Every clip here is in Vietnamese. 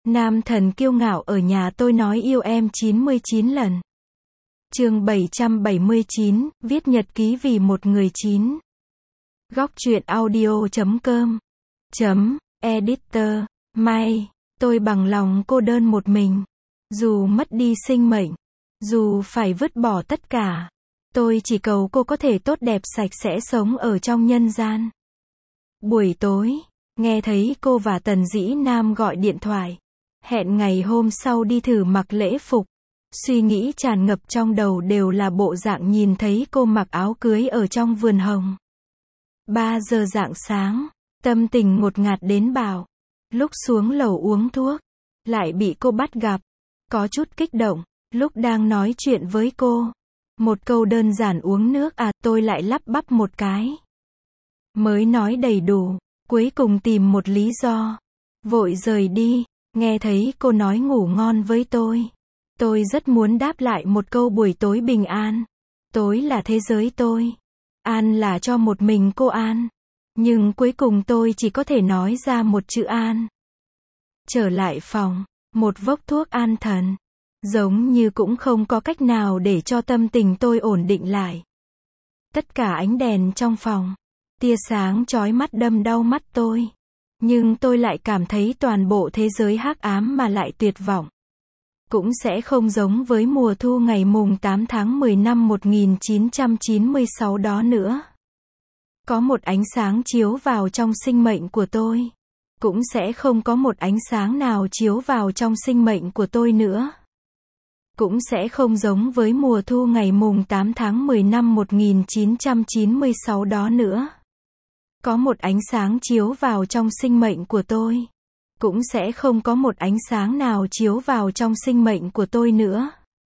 Nam thần kiêu ngạo ở nhà tôi nói yêu em 99 lần. Chương 779, viết nhật ký vì một người 9. Góc truyện audio.com Editor, May, tôi bằng lòng cô đơn một mình. Dù mất đi sinh mệnh, dù phải vứt bỏ tất cả, tôi chỉ cầu cô có thể tốt đẹp sạch sẽ sống ở trong nhân gian. Buổi tối, nghe thấy cô và Tần Dĩ Nam gọi điện thoại. Hẹn ngày hôm sau đi thử mặc lễ phục. Suy nghĩ tràn ngập trong đầu đều là bộ dạng nhìn thấy cô mặc áo cưới ở trong vườn hồng. 3 giờ rạng sáng, tâm tình ngột ngạt đến bạo. Lúc xuống lầu uống thuốc, lại bị cô bắt gặp. Có chút kích động, lúc đang nói chuyện với cô. Một câu đơn giản uống nước à, tôi lại lắp bắp một cái. Mới nói đầy đủ, cuối cùng tìm một lý do. Vội rời đi, nghe thấy cô nói ngủ ngon với tôi. Tôi rất muốn đáp lại một câu buổi tối bình an. Tối là thế giới tôi. An là cho một mình cô an. Nhưng cuối cùng tôi chỉ có thể nói ra một chữ an. Trở lại phòng, một vốc thuốc an thần. Giống như cũng không có cách nào để cho tâm tình tôi ổn định lại. Tất cả ánh đèn trong phòng, tia sáng chói mắt đâm đau mắt tôi. Nhưng tôi lại cảm thấy toàn bộ thế giới hắc ám mà lại tuyệt vọng. Cũng sẽ không giống với mùa thu ngày mùng 8 tháng 10 năm 1996 đó nữa. Có một ánh sáng chiếu vào trong sinh mệnh của tôi. Cũng sẽ không có một ánh sáng nào chiếu vào trong sinh mệnh của tôi nữa. Cũng sẽ không giống với mùa thu ngày mùng 8 tháng 10 năm 1996 đó nữa. Có một ánh sáng chiếu vào trong sinh mệnh của tôi. Cũng sẽ không có một ánh sáng nào chiếu vào trong sinh mệnh của tôi nữa.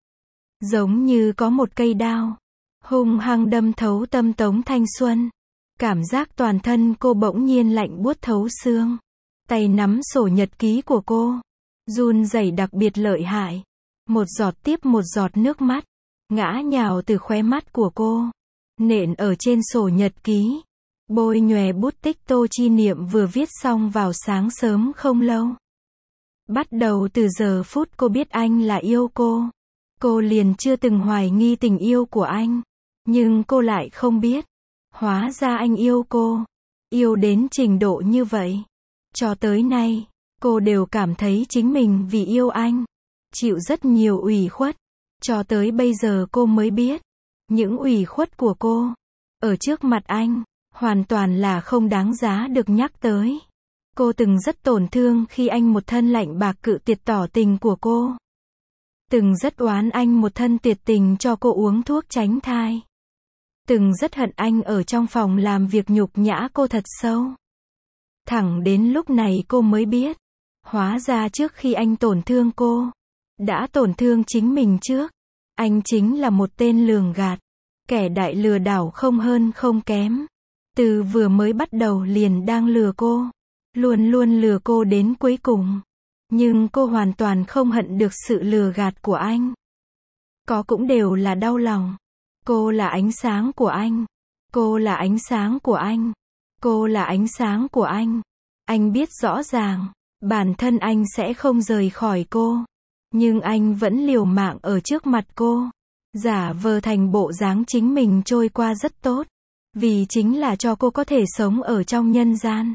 Giống như có một cây đao hung hăng đâm thấu tâm Tống Thanh Xuân. Cảm giác toàn thân cô bỗng nhiên lạnh buốt thấu xương. Tay nắm sổ nhật ký của cô, run rẩy đặc biệt lợi hại. Một giọt tiếp một giọt nước mắt ngã nhào từ khóe mắt của cô, nện ở trên sổ nhật ký. Bôi nhòe bút tích Tô Chi Niệm vừa viết xong vào sáng sớm không lâu. Bắt đầu từ giờ phút cô biết anh là yêu cô liền chưa từng hoài nghi tình yêu của anh. Nhưng cô lại không biết, hóa ra anh yêu cô, yêu đến trình độ như vậy. Cho tới nay, cô đều cảm thấy chính mình vì yêu anh, chịu rất nhiều ủy khuất. Cho tới bây giờ cô mới biết, những ủy khuất của cô, ở trước mặt anh, hoàn toàn là không đáng giá được nhắc tới. Cô từng rất tổn thương khi anh một thân lạnh bạc cự tuyệt tỏ tình của cô. Từng rất oán anh một thân tuyệt tình cho cô uống thuốc tránh thai. Từng rất hận anh ở trong phòng làm việc nhục nhã cô thật sâu. Thẳng đến lúc này cô mới biết, hóa ra trước khi anh tổn thương cô, đã tổn thương chính mình trước. Anh chính là một tên lường gạt, kẻ đại lừa đảo không hơn không kém. Từ vừa mới bắt đầu liền đang lừa cô, luôn luôn lừa cô đến cuối cùng. Nhưng cô hoàn toàn không hận được sự lừa gạt của anh. Có cũng đều là đau lòng. Cô là ánh sáng của anh. Cô là ánh sáng của anh. Cô là ánh sáng của anh. Anh biết rõ ràng, bản thân anh sẽ không rời khỏi cô. Nhưng anh vẫn liều mạng ở trước mặt cô. Giả vờ thành bộ dáng chính mình trôi qua rất tốt. Vì chính là cho cô có thể sống ở trong nhân gian.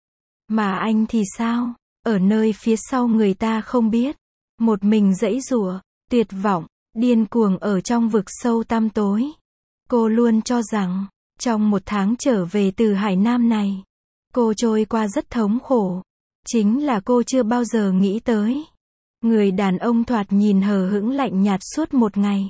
Mà anh thì sao? Ở nơi phía sau người ta không biết. Một mình giãy giụa, tuyệt vọng, điên cuồng ở trong vực sâu tăm tối. Cô luôn cho rằng, trong một tháng trở về từ Hải Nam này, cô trôi qua rất thống khổ. Chính là cô chưa bao giờ nghĩ tới. Người đàn ông thoạt nhìn hờ hững lạnh nhạt suốt một ngày.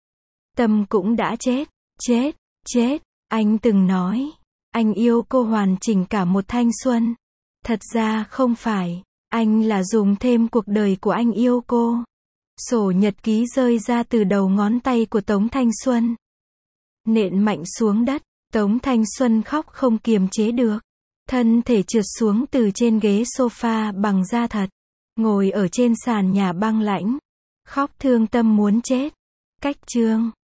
Tâm cũng đã chết, chết. Anh từng nói, anh yêu cô hoàn chỉnh cả một thanh xuân. Thật ra không phải, anh là dùng thêm cuộc đời của anh yêu cô. Sổ nhật ký rơi ra từ đầu ngón tay của Tống Thanh Xuân. Nện mạnh xuống đất, Tống Thanh Xuân khóc không kiềm chế được. Thân thể trượt xuống từ trên ghế sofa bằng da thật. Ngồi ở trên sàn nhà băng lãnh. Khóc thương tâm muốn chết. Cách chương